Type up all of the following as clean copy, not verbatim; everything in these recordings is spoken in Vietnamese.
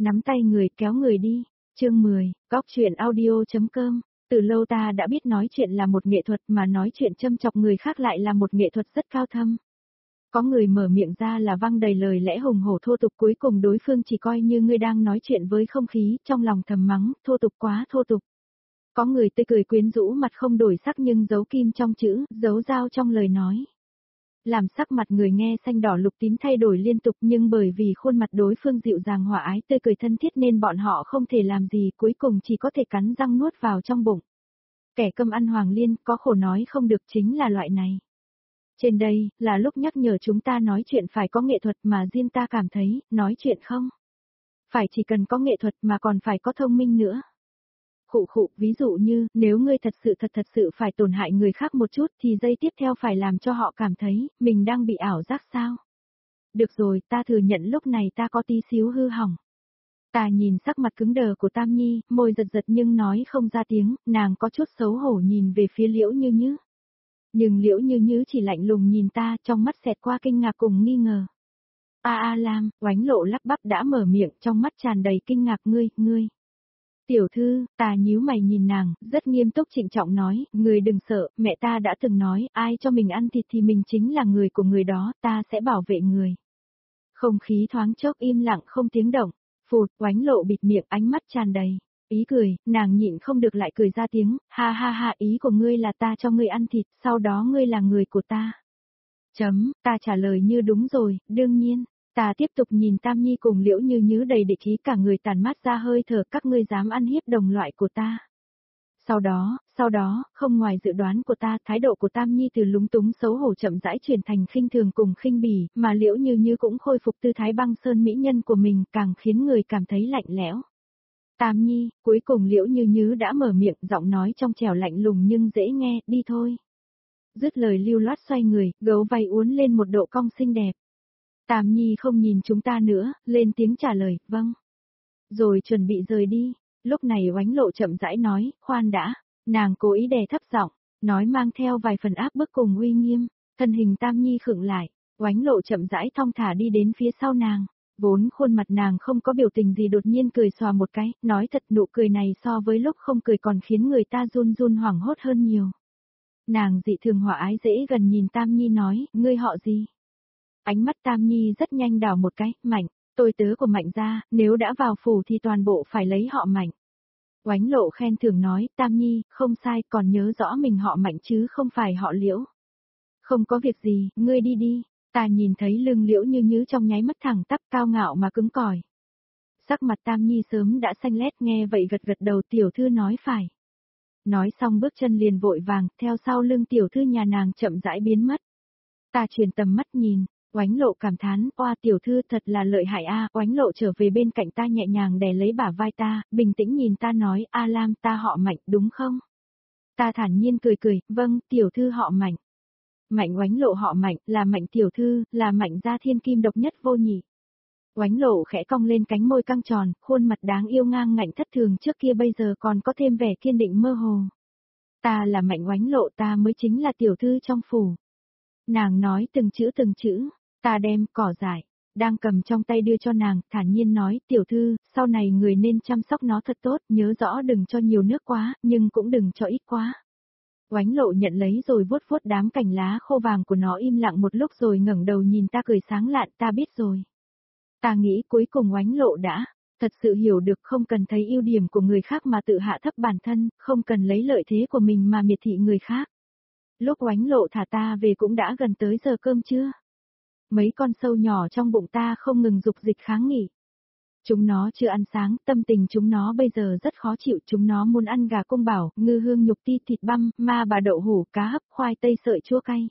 nắm tay người kéo người đi. Chương 10, Góc chuyện audio.com. Từ lâu ta đã biết nói chuyện là một nghệ thuật mà nói chuyện châm chọc người khác lại là một nghệ thuật rất cao thâm. Có người mở miệng ra là văng đầy lời lẽ hùng hổ thô tục, cuối cùng đối phương chỉ coi như ngươi đang nói chuyện với không khí, trong lòng thầm mắng, thô tục quá thô tục. Có người tươi cười quyến rũ, mặt không đổi sắc nhưng giấu kim trong chữ, giấu dao trong lời nói. Làm sắc mặt người nghe xanh đỏ lục tím thay đổi liên tục, nhưng bởi vì khuôn mặt đối phương dịu dàng hòa ái tươi cười thân thiết nên bọn họ không thể làm gì, cuối cùng chỉ có thể cắn răng nuốt vào trong bụng. Kẻ câm ăn hoàng liên, có khổ nói không được, chính là loại này. Trên đây, là lúc nhắc nhở chúng ta nói chuyện phải có nghệ thuật, mà riêng ta cảm thấy, nói chuyện không phải chỉ cần có nghệ thuật mà còn phải có thông minh nữa. Ví dụ như, nếu ngươi thật sự phải tổn hại người khác một chút thì giây tiếp theo phải làm cho họ cảm thấy, mình đang bị ảo giác sao? Được rồi, ta thừa nhận lúc này ta có tí xíu hư hỏng. Ta nhìn sắc mặt cứng đờ của Tam Nhi, môi giật nhưng nói không ra tiếng, nàng có chút xấu hổ nhìn về phía Liễu Như Như. Nhưng Liễu Như Như chỉ lạnh lùng nhìn ta, trong mắt xẹt qua kinh ngạc cùng nghi ngờ. Lam, Oánh Lộ lắp bắp đã mở miệng, trong mắt tràn đầy kinh ngạc, ngươi. Tiểu thư, ta nhíu mày nhìn nàng, rất nghiêm túc trịnh trọng nói, người đừng sợ, mẹ ta đã từng nói, ai cho mình ăn thịt thì mình chính là người của người đó, ta sẽ bảo vệ người. Không khí thoáng chốc im lặng không tiếng động, phụt, Oánh Lộ bịt miệng, ánh mắt tràn đầy ý cười, nàng nhịn không được lại cười ra tiếng, ha, ý của ngươi là ta cho ngươi ăn thịt, sau đó ngươi là người của ta. Ta trả lời như đúng rồi, đương nhiên. Ta tiếp tục nhìn Tam Nhi cùng Liễu Như Như đầy địch ý, cả người tàn mát ra hơi thở, các ngươi dám ăn hiếp đồng loại của ta. Sau đó, không ngoài dự đoán của ta, thái độ của Tam Nhi từ lúng túng xấu hổ chậm rãi chuyển thành khinh thường cùng khinh bỉ, mà Liễu Như Như cũng khôi phục tư thái băng sơn mỹ nhân của mình, càng khiến người cảm thấy lạnh lẽo. Tam Nhi, cuối cùng Liễu Như Như đã mở miệng, giọng nói trong trẻo lạnh lùng nhưng dễ nghe, đi thôi. Dứt lời lưu loát xoay người, gấu vai uốn lên một độ cong xinh đẹp. Tam Nhi không nhìn chúng ta nữa, lên tiếng trả lời, vâng. Rồi chuẩn bị rời đi. Lúc này Oánh Lộ chậm rãi nói, khoan đã. Nàng cố ý đè thấp giọng, nói mang theo vài phần áp bức cùng uy nghiêm. Thân hình Tam Nhi khựng lại, Oánh Lộ chậm rãi thong thả đi đến phía sau nàng. Vốn khuôn mặt nàng không có biểu tình gì, đột nhiên cười xòa một cái, nói thật nụ cười này so với lúc không cười còn khiến người ta run hoảng hốt hơn nhiều. Nàng dị thường hòa ái dễ gần nhìn Tam Nhi nói, ngươi họ gì? Ánh mắt Tam Nhi rất nhanh đảo một cái, Mạnh, tôi tớ của Mạnh gia, nếu đã vào phủ thì toàn bộ phải lấy họ Mạnh. Oánh Lộ khen thưởng nói, Tam Nhi, không sai, còn nhớ rõ mình họ Mạnh chứ không phải họ Liễu. Không có việc gì, ngươi đi đi. Ta nhìn thấy lưng Liễu Như Như trong nháy mắt thẳng tắp, cao ngạo mà cứng cỏi. Sắc mặt Tam Nhi sớm đã xanh lét, nghe vậy gật đầu, tiểu thư nói phải. Nói xong bước chân liền vội vàng, theo sau lưng tiểu thư nhà nàng chậm rãi biến mất. Ta chuyển tầm mắt nhìn. Oánh Lộ cảm thán, oa tiểu thư thật là lợi hại a. Oánh Lộ trở về bên cạnh ta nhẹ nhàng đè lấy bả vai ta, bình tĩnh nhìn ta nói, Lam, ta họ Mạnh đúng không? Ta thản nhiên cười, vâng, tiểu thư họ Mạnh. Mạnh. Oánh Lộ họ Mạnh, là Mạnh tiểu thư, là Mạnh gia thiên kim độc nhất vô nhị. Oánh Lộ khẽ cong lên cánh môi căng tròn, khuôn mặt đáng yêu ngang ngạnh thất thường trước kia bây giờ còn có thêm vẻ kiên định mơ hồ. Ta là Mạnh Oánh Lộ, ta mới chính là tiểu thư trong phủ. Nàng nói từng chữ. Ta đem cỏ dại, đang cầm trong tay đưa cho nàng, thản nhiên nói, tiểu thư, sau này người nên chăm sóc nó thật tốt, nhớ rõ đừng cho nhiều nước quá, nhưng cũng đừng cho ít quá. Oánh Lộ nhận lấy rồi vuốt đám cành lá khô vàng của nó, im lặng một lúc rồi ngẩng đầu nhìn ta cười sáng lạn, ta biết rồi. Ta nghĩ cuối cùng Oánh Lộ đã thật sự hiểu được, không cần thấy ưu điểm của người khác mà tự hạ thấp bản thân, không cần lấy lợi thế của mình mà miệt thị người khác. Lúc Oánh Lộ thả ta về cũng đã gần tới giờ cơm trưa. Mấy con sâu nhỏ trong bụng ta không ngừng dục dịch kháng nghị. Chúng nó chưa ăn sáng, tâm tình chúng nó bây giờ rất khó chịu, chúng nó muốn ăn gà cung bảo, ngư hương nhục ti, thịt băm, ma bà đậu hủ, cá hấp, khoai tây sợi chua cay.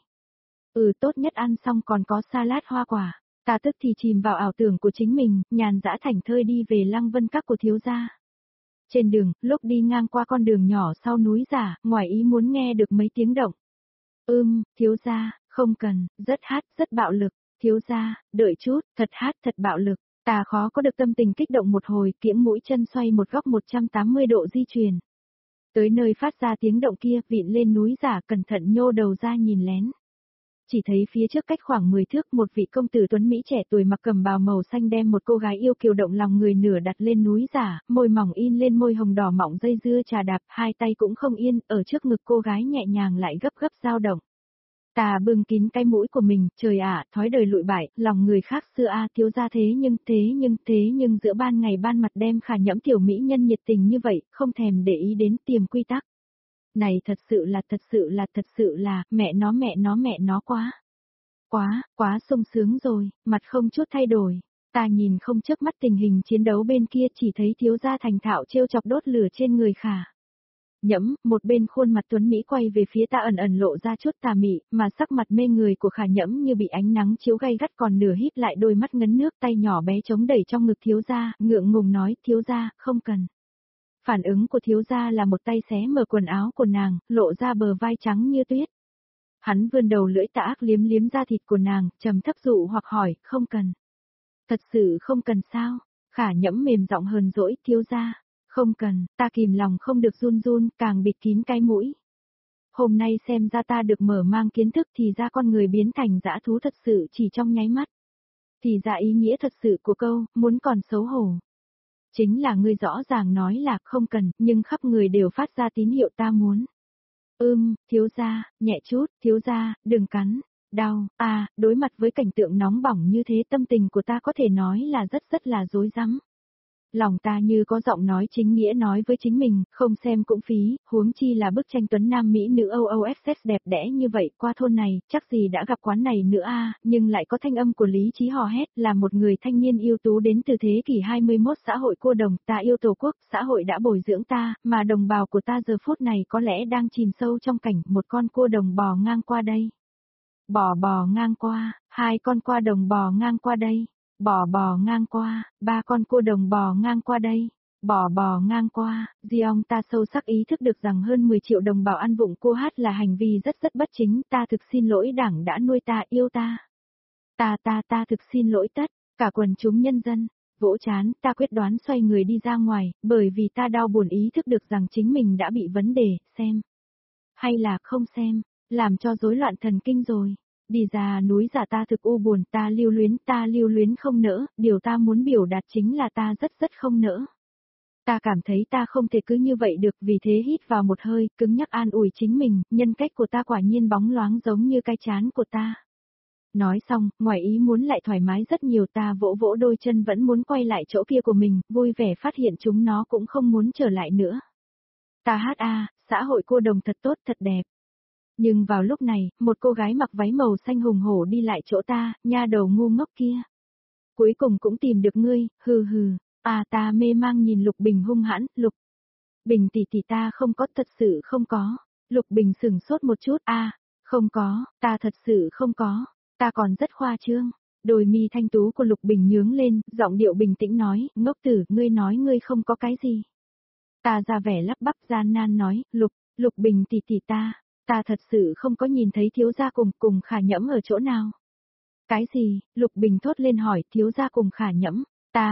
Tốt nhất ăn xong còn có salad hoa quả. Ta tức thì chìm vào ảo tưởng của chính mình, nhàn dã thảnh thơi đi về Lăng Vân Các của thiếu gia. Trên đường, lúc đi ngang qua con đường nhỏ sau núi giả, ngoài ý muốn nghe được mấy tiếng động. Thiếu gia, không cần, rất hát, rất bạo lực. Thiếu gia, đợi chút, thật hát, thật bạo lực. Ta khó có được tâm tình kích động một hồi, kiễng mũi chân xoay một góc 180 độ di chuyển. Tới nơi phát ra tiếng động kia, vịn lên núi giả, cẩn thận nhô đầu ra nhìn lén. Chỉ thấy phía trước cách khoảng 10 thước một vị công tử tuấn Mỹ trẻ tuổi mặc cẩm bào màu xanh đem một cô gái yêu kiều động lòng người nửa đặt lên núi giả, môi mỏng in lên môi hồng đỏ mọng dây dưa trà đạp, hai tay cũng không yên, ở trước ngực cô gái nhẹ nhàng lại gấp gấp dao động. Ta bưng kín cái mũi của mình, trời ạ, thói đời lụi bại, lòng người khác xưa a thiếu gia thế nhưng giữa ban ngày ban mặt đem Khả Nhẫm tiểu mỹ nhân nhiệt tình như vậy, không thèm để ý đến tiềm quy tắc. Này thật sự là, mẹ nó quá sung sướng rồi, mặt không chút thay đổi. Ta nhìn không chớp mắt tình hình chiến đấu bên kia chỉ thấy thiếu gia thành thạo trêu chọc đốt lửa trên người Khả Nhẫm, một bên khuôn mặt tuấn Mỹ quay về phía ta ẩn ẩn lộ ra chút tà mị, mà sắc mặt mê người của Khả Nhẫm như bị ánh nắng chiếu gay gắt còn nửa híp lại đôi mắt ngấn nước tay nhỏ bé chống đẩy trong ngực thiếu gia, ngượng ngùng nói thiếu gia, không cần. Phản ứng của thiếu gia là một tay xé mở quần áo của nàng, lộ ra bờ vai trắng như tuyết. Hắn vươn đầu lưỡi tà ác liếm liếm da thịt của nàng, trầm thấp dụ hoặc hỏi, không cần. Thật sự không cần sao? Khả Nhẫm mềm giọng hờn dỗi, thiếu gia. Không cần, ta kìm lòng không được run run, càng bịt kín cái mũi. Hôm nay xem ra ta được mở mang kiến thức thì ra con người biến thành dã thú thật sự chỉ trong nháy mắt. Thì ra ý nghĩa thật sự của câu, muốn còn xấu hổ. Chính là ngươi rõ ràng nói là không cần, nhưng khắp người đều phát ra tín hiệu ta muốn. Thiếu gia, nhẹ chút, thiếu gia, đừng cắn, đau, đối mặt với cảnh tượng nóng bỏng như thế tâm tình của ta có thể nói là rất là rối rắm. Lòng ta như có giọng nói chính nghĩa nói với chính mình, không xem cũng phí, huống chi là bức tranh tuấn nam mỹ nữ OOFS đẹp đẽ như vậy, qua thôn này, chắc gì đã gặp quán này nữa nhưng lại có thanh âm của lý trí hò hét, là một người thanh niên ưu tú đến từ thế kỷ 21 xã hội cô đồng, ta yêu tổ quốc, xã hội đã bồi dưỡng ta, mà đồng bào của ta giờ phút này có lẽ đang chìm sâu trong cảnh một con cua đồng bò ngang qua đây. Bò ngang qua, hai con qua đồng bò ngang qua đây. Bò ngang qua, ba con cua đồng bò ngang qua đây. Bò ngang qua, Diong ta sâu sắc ý thức được rằng hơn 10 triệu đồng bào ăn vụng cô hát là hành vi rất bất chính, ta thực xin lỗi đảng đã nuôi ta yêu ta. Ta thực xin lỗi tất, cả quần chúng nhân dân, vỗ chán, ta quyết đoán xoay người đi ra ngoài, bởi vì ta đau buồn ý thức được rằng chính mình đã bị vấn đề, xem. Hay là không xem, làm cho rối loạn thần kinh rồi. Đi ra núi giả ta thực u buồn, ta lưu luyến không nỡ, điều ta muốn biểu đạt chính là ta rất không nỡ. Ta cảm thấy ta không thể cứ như vậy được, vì thế hít vào một hơi, cứng nhắc an ủi chính mình, nhân cách của ta quả nhiên bóng loáng giống như cái trán của ta. Nói xong, ngoài ý muốn lại thoải mái rất nhiều, ta vỗ vỗ đôi chân vẫn muốn quay lại chỗ kia của mình, vui vẻ phát hiện chúng nó cũng không muốn trở lại nữa. Ta hát xã hội cô đồng thật tốt thật đẹp. Nhưng vào lúc này, một cô gái mặc váy màu xanh hùng hổ đi lại chỗ ta, nha đầu ngu ngốc kia. Cuối cùng cũng tìm được ngươi, hừ. Ta mê mang nhìn Lục Bình hung hãn, Lục Bình tỷ ta không có, thật sự không có. Lục Bình sửng sốt một chút, không có, ta thật sự không có, ta còn rất khoa trương. Đôi mi thanh tú của Lục Bình nhướng lên, giọng điệu bình tĩnh nói, ngốc tử, ngươi nói ngươi không có cái gì. Ta ra vẻ lắp bắp gian nan nói, Lục Bình tỷ ta thật sự không có nhìn thấy thiếu gia cùng Khả Nhẫm ở chỗ nào. Cái gì? Lục Bình thốt lên hỏi, thiếu gia cùng Khả Nhẫm.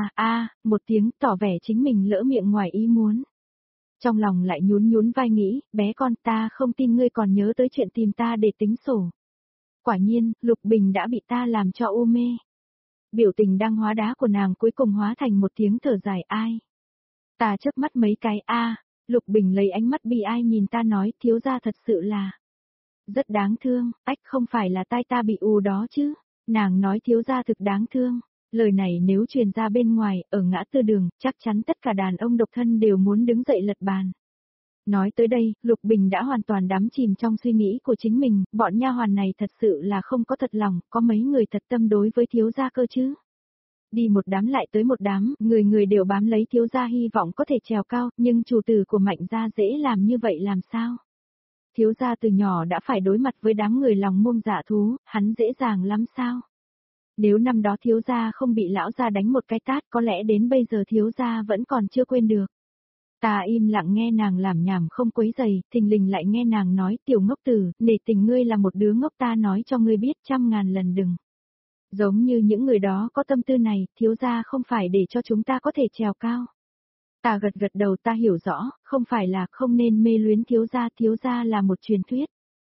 Một tiếng tỏ vẻ chính mình lỡ miệng ngoài ý muốn. Trong lòng lại nhún vai nghĩ, bé con ta không tin ngươi còn nhớ tới chuyện tìm ta để tính sổ. Quả nhiên, Lục Bình đã bị ta làm cho u mê. Biểu tình đang hóa đá của nàng cuối cùng hóa thành một tiếng thở dài ai. Ta chớp mắt mấy cái Lục Bình lấy ánh mắt bi ai nhìn ta nói, thiếu gia thật sự là rất đáng thương, không phải là tai ta bị ù đó chứ. Nàng nói thiếu gia thực đáng thương. Lời này nếu truyền ra bên ngoài, ở ngã tư đường, chắc chắn tất cả đàn ông độc thân đều muốn đứng dậy lật bàn. Nói tới đây, Lục Bình đã hoàn toàn đắm chìm trong suy nghĩ của chính mình, bọn nha hoàn này thật sự là không có thật lòng, có mấy người thật tâm đối với thiếu gia cơ chứ. Đi một đám lại tới một đám, người đều bám lấy thiếu gia hy vọng có thể trèo cao, nhưng chủ tử của Mạnh gia dễ làm như vậy làm sao? Thiếu gia từ nhỏ đã phải đối mặt với đám người lòng mông dạ thú, hắn dễ dàng lắm sao? Nếu năm đó thiếu gia không bị lão gia đánh một cái tát có lẽ đến bây giờ thiếu gia vẫn còn chưa quên được. Ta im lặng nghe nàng làm nhảm không quấy giày, thình lình lại nghe nàng nói tiểu ngốc tử, nể tình ngươi là một đứa ngốc ta nói cho ngươi biết 100.000 lần đừng. Giống như những người đó có tâm tư này, thiếu gia không phải để cho chúng ta có thể trèo cao. Ta gật đầu ta hiểu rõ, không phải là không nên mê luyến thiếu gia là một truyền thuyết.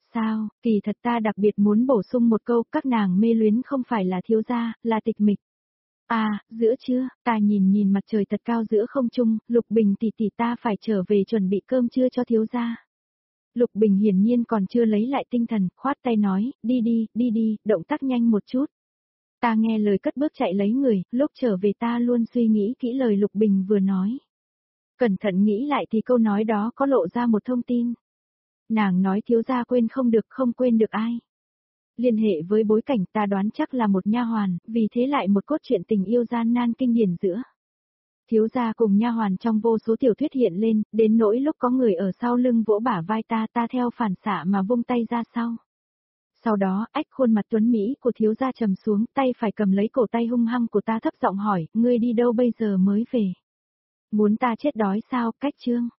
Sao, kỳ thật ta đặc biệt muốn bổ sung một câu, các nàng mê luyến không phải là thiếu gia, là tịch mịch. À, giữa trưa, ta nhìn mặt trời thật cao giữa không trung, Lục Bình tỷ tỷ ta phải trở về chuẩn bị cơm trưa cho thiếu gia. Lục Bình hiển nhiên còn chưa lấy lại tinh thần, khoát tay nói, đi đi, động tác nhanh một chút. Ta nghe lời cất bước chạy lấy người, lúc trở về ta luôn suy nghĩ kỹ lời Lục Bình vừa nói. Cẩn thận nghĩ lại thì câu nói đó có lộ ra một thông tin. Nàng nói thiếu gia quên không được, không quên được ai. Liên hệ với bối cảnh ta đoán chắc là một nha hoàn, vì thế lại một cốt truyện tình yêu gian nan kinh điển giữa thiếu gia cùng nha hoàn trong vô số tiểu thuyết hiện lên, đến nỗi lúc có người ở sau lưng vỗ bả vai ta theo phản xạ mà vung tay ra sau. Sau đó, ách khuôn mặt tuấn Mỹ của thiếu gia trầm xuống, tay phải cầm lấy cổ tay hung hăng của ta thấp giọng hỏi, ngươi đi đâu bây giờ mới về? Muốn ta chết đói sao, cách chương.